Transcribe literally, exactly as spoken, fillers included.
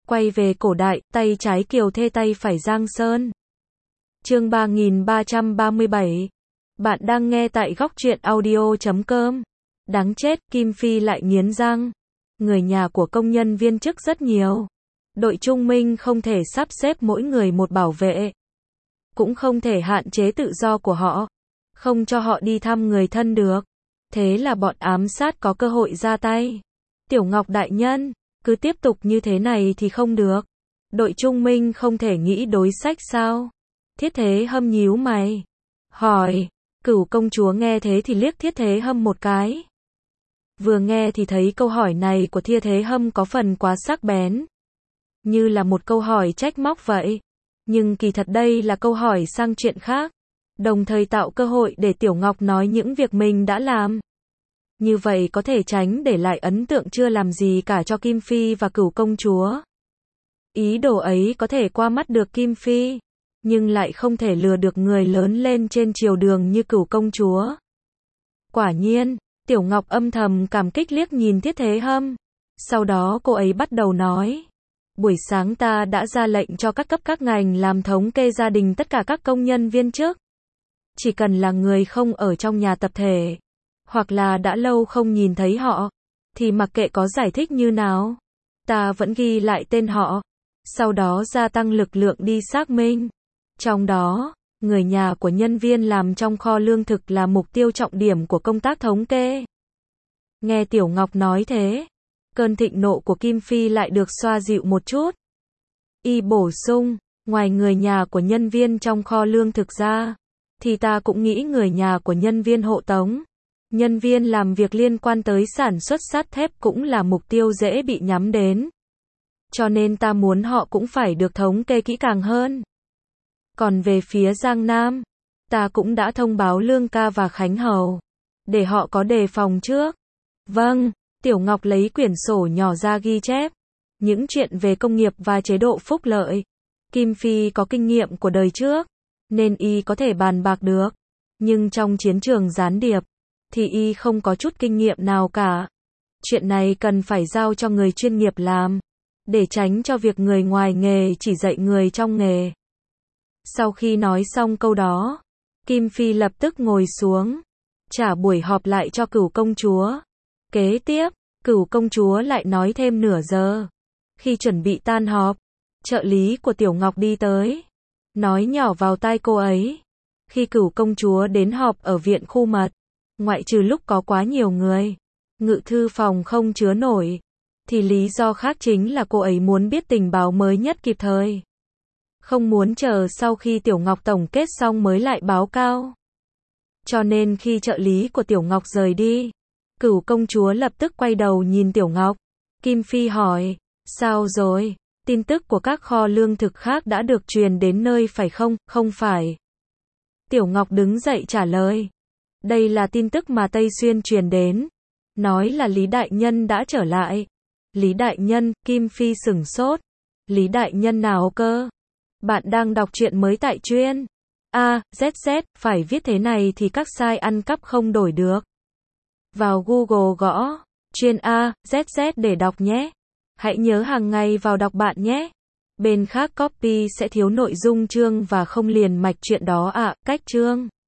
Quay về cổ đại, tay trái Kiều Thê tay phải Giang Sơn. Chương ba nghìn ba trăm ba mươi bảy. Bạn đang nghe tại góc truyện audio chấm com. Đáng chết, Kim Phi lại nghiến răng. Người nhà của công nhân viên chức rất nhiều. Đội Trung Minh không thể sắp xếp mỗi người một bảo vệ. Cũng không thể hạn chế tự do của họ. Không cho họ đi thăm người thân được. Thế là bọn ám sát có cơ hội ra tay. Tiểu Ngọc đại nhân, cứ tiếp tục như thế này thì không được. Đội Trung Minh không thể nghĩ đối sách sao? Thiết Thế Hâm nhíu mày. Hỏi. Cửu công chúa nghe thế thì liếc Thiết Thế Hâm một cái. Vừa nghe thì thấy câu hỏi này của Thiết Thế Hâm có phần quá sắc bén. Như là một câu hỏi trách móc vậy. Nhưng kỳ thật đây là câu hỏi sang chuyện khác. Đồng thời tạo cơ hội để Tiểu Ngọc nói những việc mình đã làm. Như vậy có thể tránh để lại ấn tượng chưa làm gì cả cho Kim Phi và Cửu công chúa. Ý đồ ấy có thể qua mắt được Kim Phi, nhưng lại không thể lừa được người lớn lên trên triều đường như Cửu công chúa. Quả nhiên, Tiểu Ngọc âm thầm cảm kích liếc nhìn Thiết Thế Hâm. Sau đó cô ấy bắt đầu nói. Buổi sáng ta đã ra lệnh cho các cấp các ngành làm thống kê gia đình tất cả các công nhân viên chức. Chỉ cần là người không ở trong nhà tập thể, hoặc là đã lâu không nhìn thấy họ, thì mặc kệ có giải thích như nào, ta vẫn ghi lại tên họ. Sau đó gia tăng lực lượng đi xác minh. Trong đó, người nhà của nhân viên làm trong kho lương thực là mục tiêu trọng điểm của công tác thống kê. Nghe Tiểu Ngọc nói thế, cơn thịnh nộ của Kim Phi lại được xoa dịu một chút. Y bổ sung, ngoài người nhà của nhân viên trong kho lương thực ra, thì ta cũng nghĩ người nhà của nhân viên hộ tống, nhân viên làm việc liên quan tới sản xuất sắt thép cũng là mục tiêu dễ bị nhắm đến. Cho nên ta muốn họ cũng phải được thống kê kỹ càng hơn. Còn về phía Giang Nam, ta cũng đã thông báo Lương Ca và Khánh Hầu, để họ có đề phòng trước. Vâng, Tiểu Ngọc lấy quyển sổ nhỏ ra ghi chép. Những chuyện về công nghiệp và chế độ phúc lợi, Kim Phi có kinh nghiệm của đời trước, nên y có thể bàn bạc được. Nhưng trong chiến trường gián điệp, thì y không có chút kinh nghiệm nào cả. Chuyện này cần phải giao cho người chuyên nghiệp làm, để tránh cho việc người ngoài nghề chỉ dạy người trong nghề. Sau khi nói xong câu đó, Kim Phi lập tức ngồi xuống, trả buổi họp lại cho Cửu công chúa. Kế tiếp, Cửu công chúa lại nói thêm nửa giờ. Khi chuẩn bị tan họp, trợ lý của Tiểu Ngọc đi tới, nói nhỏ vào tai cô ấy. Khi Cửu công chúa đến họp ở viện khu mật, ngoại trừ lúc có quá nhiều người, ngự thư phòng không chứa nổi, thì lý do khác chính là cô ấy muốn biết tình báo mới nhất kịp thời. Không muốn chờ sau khi Tiểu Ngọc tổng kết xong mới lại báo cáo. Cho nên khi trợ lý của Tiểu Ngọc rời đi, Cửu công chúa lập tức quay đầu nhìn Tiểu Ngọc. Kim Phi hỏi, sao rồi? Tin tức của các kho lương thực khác đã được truyền đến nơi phải không? Không phải. Tiểu Ngọc đứng dậy trả lời. Đây là tin tức mà Tây Xuyên truyền đến. Nói là Lý Đại Nhân đã trở lại. Lý Đại Nhân, Kim Phi sửng sốt. Lý Đại Nhân nào cơ? Bạn đang đọc truyện mới tại truyện A, Z Z, phải viết thế này thì các sai ăn cắp không đổi được. Vào Google gõ truyện A, Z Z để đọc nhé. Hãy nhớ hàng ngày vào đọc bạn nhé. Bên khác copy sẽ thiếu nội dung chương và không liền mạch truyện đó ạ. À, cách chương